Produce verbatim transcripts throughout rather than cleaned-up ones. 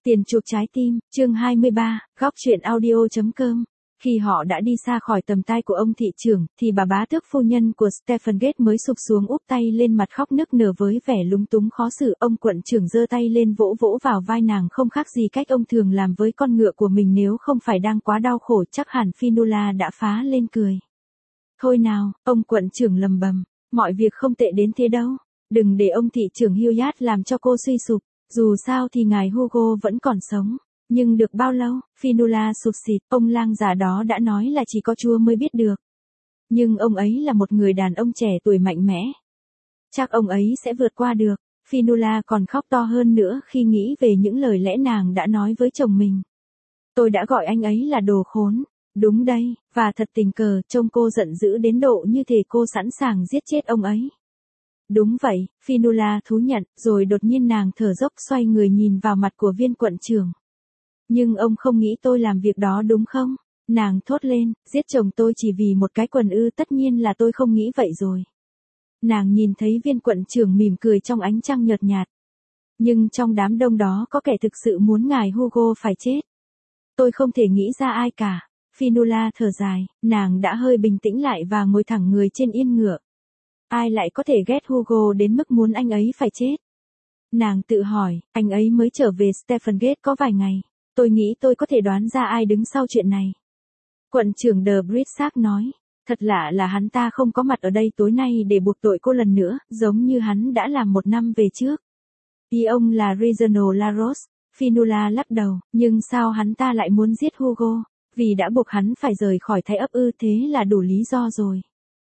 Tiền chuộc trái tim, chương hai mươi ba, góc chuyện audio.com. Khi họ đã đi xa khỏi tầm tay của ông thị trưởng, thì bà bá tước phu nhân của Stephen Gates mới sụp xuống úp tay lên mặt khóc nức nở với vẻ lúng túng khó xử. Ông quận trưởng giơ tay lên vỗ vỗ vào vai nàng không khác gì cách ông thường làm với con ngựa của mình nếu không phải đang quá đau khổ. Chắc hẳn Fionnuala đã phá lên cười. Thôi nào, ông quận trưởng lầm bầm, mọi việc không tệ đến thế đâu. Đừng để ông thị trưởng Hilliard làm cho cô suy sụp. Dù sao thì ngài Hugo vẫn còn sống. Nhưng được bao lâu, Fionnuala sụt sịt, ông lang già đó đã nói là chỉ có Chúa mới biết được. Nhưng ông ấy là một người đàn ông trẻ tuổi mạnh mẽ. Chắc ông ấy sẽ vượt qua được. Fionnuala còn khóc to hơn nữa khi nghĩ về những lời lẽ nàng đã nói với chồng mình. Tôi đã gọi anh ấy là đồ khốn. Đúng đây, và thật tình cờ, trông cô giận dữ đến độ như thể cô sẵn sàng giết chết ông ấy. Đúng vậy, Fionnuala thú nhận, rồi đột nhiên nàng thở dốc xoay người nhìn vào mặt của viên quận trưởng. Nhưng ông không nghĩ tôi làm việc đó đúng không? Nàng thốt lên, giết chồng tôi chỉ vì một cái quần ư, tất nhiên là tôi không nghĩ vậy rồi. Nàng nhìn thấy viên quận trưởng mỉm cười trong ánh trăng nhợt nhạt. Nhưng trong đám đông đó có kẻ thực sự muốn ngài Hugo phải chết. Tôi không thể nghĩ ra ai cả. Fionnuala thở dài, nàng đã hơi bình tĩnh lại và ngồi thẳng người trên yên ngựa. Ai lại có thể ghét Hugo đến mức muốn anh ấy phải chết? Nàng tự hỏi, anh ấy mới trở về Stephen Gates có vài ngày. Tôi nghĩ tôi có thể đoán ra ai đứng sau chuyện này. Quận trưởng De Brissac nói, thật lạ là hắn ta không có mặt ở đây tối nay để buộc tội cô lần nữa, giống như hắn đã làm một năm về trước. Ý ông là Reginald LaRose. Fionnuala lắc đầu, nhưng sao hắn ta lại muốn giết Hugo? Vì đã buộc hắn phải rời khỏi Thái ấp ư, thế là đủ lý do rồi.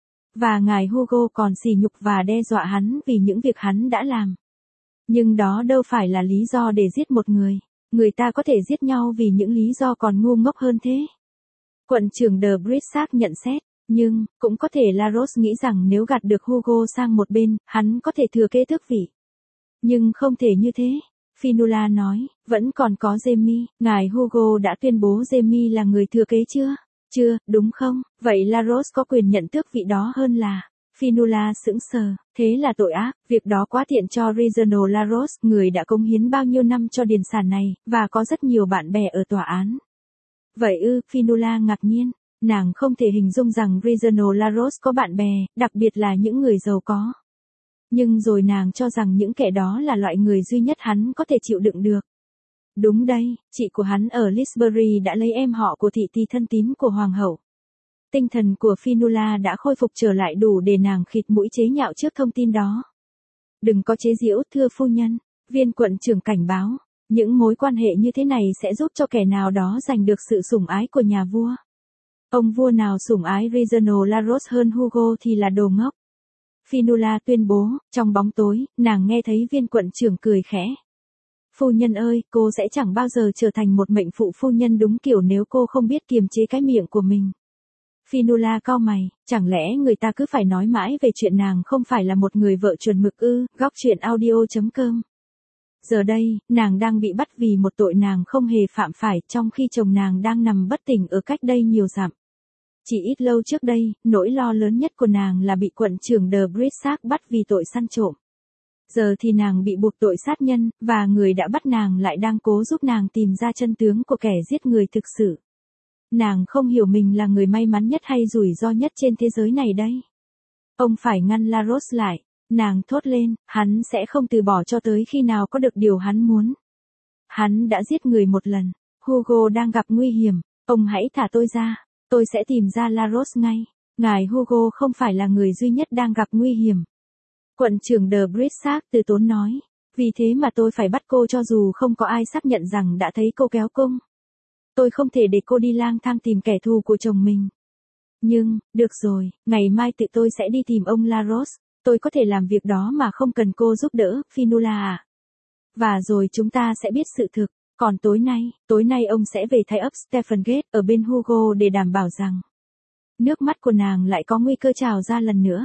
Và ngài Hugo còn sỉ nhục và đe dọa hắn vì những việc hắn đã làm. Nhưng đó đâu phải là lý do để giết một người. Người ta có thể giết nhau vì những lý do còn ngu ngốc hơn thế. Quận trưởng De Brissac nhận xét, nhưng, cũng có thể LaRose nghĩ rằng nếu gạt được Hugo sang một bên, hắn có thể thừa kế tước vị. Nhưng không thể như thế. Fionnuala nói, vẫn còn có Jaime, ngài Hugo đã tuyên bố Jaime là người thừa kế chưa? Chưa, đúng không? Vậy LaRose có quyền nhận tước vị đó hơn là... Fionnuala sững sờ, thế là tội ác, việc đó quá tiện cho Reginald LaRose, người đã cống hiến bao nhiêu năm cho điền sản này, và có rất nhiều bạn bè ở tòa án. Vậy ư, Fionnuala ngạc nhiên, nàng không thể hình dung rằng Reginald LaRose có bạn bè, đặc biệt là những người giàu có. Nhưng rồi nàng cho rằng những kẻ đó là loại người duy nhất hắn có thể chịu đựng được. Đúng đây, chị của hắn ở Lisbury đã lấy em họ của thị tỳ thân tín của hoàng hậu. Tinh thần của Fionnuala đã khôi phục trở lại đủ để nàng khịt mũi chế nhạo trước thông tin đó. Đừng có chế giễu, thưa phu nhân, viên quận trưởng cảnh báo, những mối quan hệ như thế này sẽ giúp cho kẻ nào đó giành được sự sủng ái của nhà vua. Ông vua nào sủng ái Reginald LaRose hơn Hugo thì là đồ ngốc. Fionnuala tuyên bố, trong bóng tối, nàng nghe thấy viên quận trưởng cười khẽ. Phu nhân ơi, cô sẽ chẳng bao giờ trở thành một mệnh phụ phu nhân đúng kiểu nếu cô không biết kiềm chế cái miệng của mình. Fionnuala cau mày, chẳng lẽ người ta cứ phải nói mãi về chuyện nàng không phải là một người vợ chuẩn mực ư? Góc chuyện audio.com. Giờ đây, nàng đang bị bắt vì một tội nàng không hề phạm phải, trong khi chồng nàng đang nằm bất tỉnh ở cách đây nhiều dặm. Chỉ ít lâu trước đây, nỗi lo lớn nhất của nàng là bị quận trưởng De Brissac bắt vì tội săn trộm. Giờ thì nàng bị buộc tội sát nhân, và người đã bắt nàng lại đang cố giúp nàng tìm ra chân tướng của kẻ giết người thực sự. Nàng không hiểu mình là người may mắn nhất hay rủi ro nhất trên thế giới này đây. Ông phải ngăn LaRose lại. Nàng thốt lên, hắn sẽ không từ bỏ cho tới khi nào có được điều hắn muốn. Hắn đã giết người một lần. Hugo đang gặp nguy hiểm. Ông hãy thả tôi ra. Tôi sẽ tìm ra LaRose ngay. Ngài Hugo không phải là người duy nhất đang gặp nguy hiểm. Quận trưởng De Brissac từ tốn nói. Vì thế mà tôi phải bắt cô cho dù không có ai xác nhận rằng đã thấy cô kéo cung. Tôi không thể để cô đi lang thang tìm kẻ thù của chồng mình. Nhưng, được rồi, ngày mai tự tôi sẽ đi tìm ông LaRose. Tôi có thể làm việc đó mà không cần cô giúp đỡ, Fionnuala à. Và rồi chúng ta sẽ biết sự thực. Còn tối nay, tối nay ông sẽ về Thái ấp Stephen Gates ở bên Hugo để đảm bảo rằng. Nước mắt của nàng lại có nguy cơ trào ra lần nữa.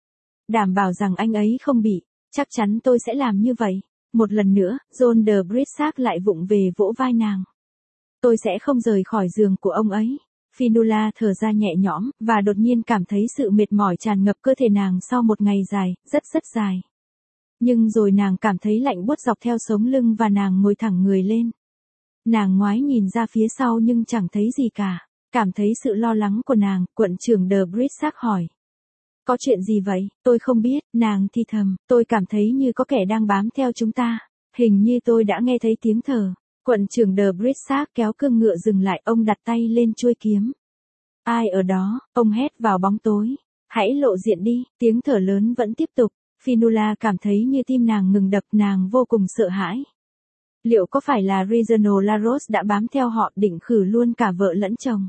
Đảm bảo rằng anh ấy không bị. Chắc chắn tôi sẽ làm như vậy. Một lần nữa, John De Brissac lại vụng về vỗ vai nàng. Tôi sẽ không rời khỏi giường của ông ấy. Fionnuala thở ra nhẹ nhõm, và đột nhiên cảm thấy sự mệt mỏi tràn ngập cơ thể nàng sau một ngày dài, rất rất dài. Nhưng rồi nàng cảm thấy lạnh buốt dọc theo sống lưng và nàng ngồi thẳng người lên. Nàng ngoái nhìn ra phía sau nhưng chẳng thấy gì cả. Cảm thấy sự lo lắng của nàng, quận trưởng The Brissac hỏi. Có chuyện gì vậy? Tôi không biết, nàng thì thầm, tôi cảm thấy như có kẻ đang bám theo chúng ta. Hình như tôi đã nghe thấy tiếng thở. Quận trưởng The Brissac kéo cương ngựa dừng lại, ông đặt tay lên chuôi kiếm. Ai ở đó? Ông hét vào bóng tối. Hãy lộ diện đi, tiếng thở lớn vẫn tiếp tục. Fionnuala cảm thấy như tim nàng ngừng đập, nàng vô cùng sợ hãi. Liệu có phải là Reginald LaRose đã bám theo họ định khử luôn cả vợ lẫn chồng?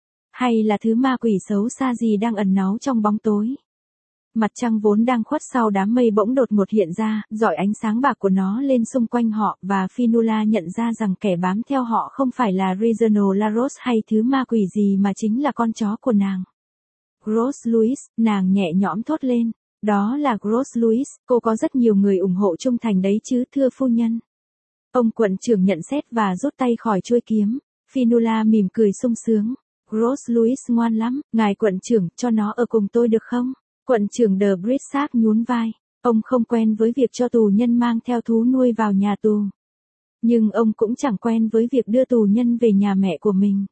Hay là thứ ma quỷ xấu xa gì đang ẩn náu trong bóng tối? Mặt trăng vốn đang khuất sau đám mây bỗng đột ngột hiện ra, rọi ánh sáng bạc của nó lên xung quanh họ, và Fionnuala nhận ra rằng kẻ bám theo họ không phải là Reginald LaRose hay thứ ma quỷ gì mà chính là con chó của nàng. Grosse Louise, nàng nhẹ nhõm thốt lên. Đó là Grosse Louise, cô có rất nhiều người ủng hộ trung thành đấy chứ thưa phu nhân. Ông quận trưởng nhận xét và rút tay khỏi chuôi kiếm. Fionnuala mỉm cười sung sướng. Grosse Louise ngoan lắm, ngài quận trưởng, cho nó ở cùng tôi được không? Quận trưởng The Brissac nhún vai. Ông không quen với việc cho tù nhân mang theo thú nuôi vào nhà tù. Nhưng ông cũng chẳng quen với việc đưa tù nhân về nhà mẹ của mình.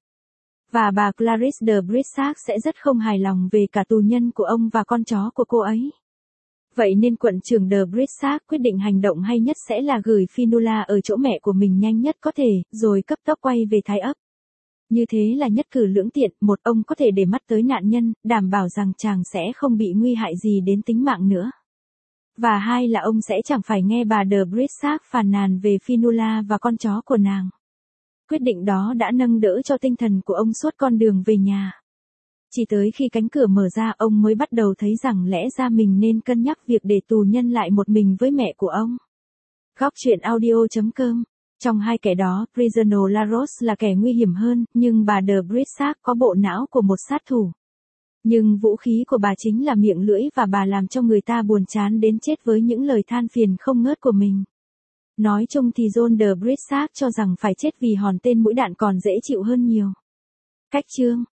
Và bà Clarice de Brissac sẽ rất không hài lòng về cả tù nhân của ông và con chó của cô ấy. Vậy nên quận trưởng de Brissac quyết định hành động hay nhất sẽ là gửi Fionnuala ở chỗ mẹ của mình nhanh nhất có thể, rồi cấp tốc quay về Thái ấp. Như thế là nhất cử lưỡng tiện, một ông có thể để mắt tới nạn nhân, đảm bảo rằng chàng sẽ không bị nguy hại gì đến tính mạng nữa. Và hai là ông sẽ chẳng phải nghe bà de Brissac phàn nàn về Fionnuala và con chó của nàng. Quyết định đó đã nâng đỡ cho tinh thần của ông suốt con đường về nhà. Chỉ tới khi cánh cửa mở ra ông mới bắt đầu thấy rằng lẽ ra mình nên cân nhắc việc để tù nhân lại một mình với mẹ của ông. Góc truyện audio chấm com. Trong hai kẻ đó, Reginald LaRose là kẻ nguy hiểm hơn, nhưng bà de Brissac có bộ não của một sát thủ. Nhưng vũ khí của bà chính là miệng lưỡi và bà làm cho người ta buồn chán đến chết với những lời than phiền không ngớt của mình. Nói chung thì John de Brissac cho rằng phải chết vì hòn tên mũi đạn còn dễ chịu hơn nhiều. Cách chương